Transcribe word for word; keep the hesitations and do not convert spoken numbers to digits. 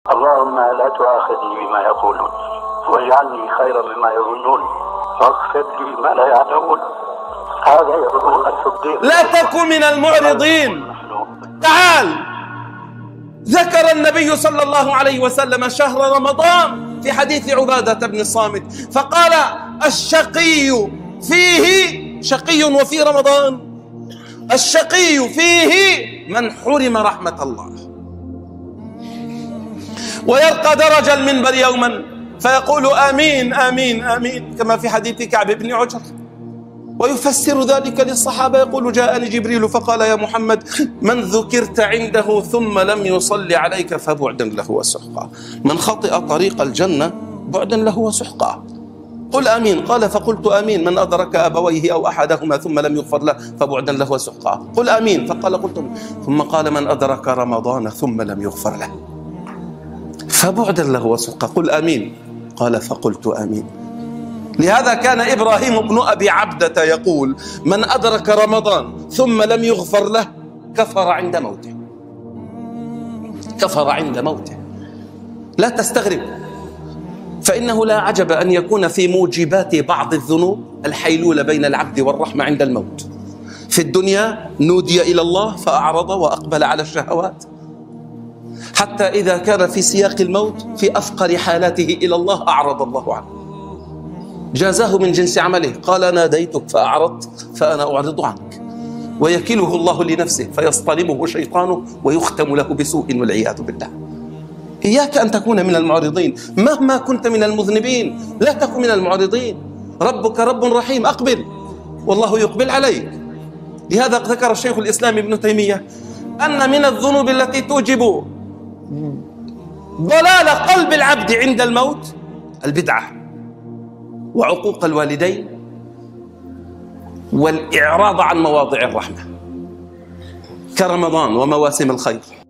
اللهم لا تؤاخذني بما يقولون واجعلني خيرا مما يظنون واغفر لي ما لا يعلمون. هذا يقول الصديق. لا تكن من المعرضين. تعال، ذكر النبي صلى الله عليه وسلم شهر رمضان في حديث عبادة بن الصامت فقال: الشقي فيه شقي وفي رمضان، الشقي فيه من حرم رحمة الله. ويرقى درج المنبر يوما فيقول آمين آمين آمين كما في حديث كعب بن عجر، ويفسر ذلك للصحابة يقول: جاءني جبريل فقال: يا محمد، من ذكرت عنده ثم لم يصلي عليك فبعدا له وسحقا، من خطئ طريق الجنة بعدا له وسحقا. قل آمين. قال: فقلت آمين. من أدرك أبويه أو أحدهما ثم لم يغفر له فبعدا له وسحقا. قل آمين. فقال: قلت آمين. ثم قال: من أدرك رمضان ثم لم يغفر له فبعدا له وسحقا. قل آمين. قال: فقلت آمين. لهذا كان إبراهيم بن أبي عبدة يقول: من أدرك رمضان ثم لم يغفر له كفر عند موته، كفر عند موته. لا تستغرب، فإنه لا عجب أن يكون في موجبات بعض الذنوب الحيلولة بين العبد والرحمة عند الموت. في الدنيا نودي إلى الله فأعرض وأقبل على الشهوات، حتى إذا كان في سياق الموت في أفقر حالاته إلى الله أعرض الله عنه، جازاه من جنس عمله. قال: ناديتك فأعرضت فأنا أعرض عنك. ويكله الله لنفسه فيصطلمه شيطانه ويختم له بسوء والعياذ بالله. إياك أن تكون من المعرضين مهما كنت من المذنبين، لا تكن من المعرضين. ربك رب رحيم، أقبل والله يقبل عليك. لهذا ذكر الشيخ الإسلام ابن تيمية أن من الذنوب التي توجب ضلال قلب العبد عند الموت البدعة وعقوق الوالدين والإعراض عن مواضع الرحمة كرمضان ومواسم الخير.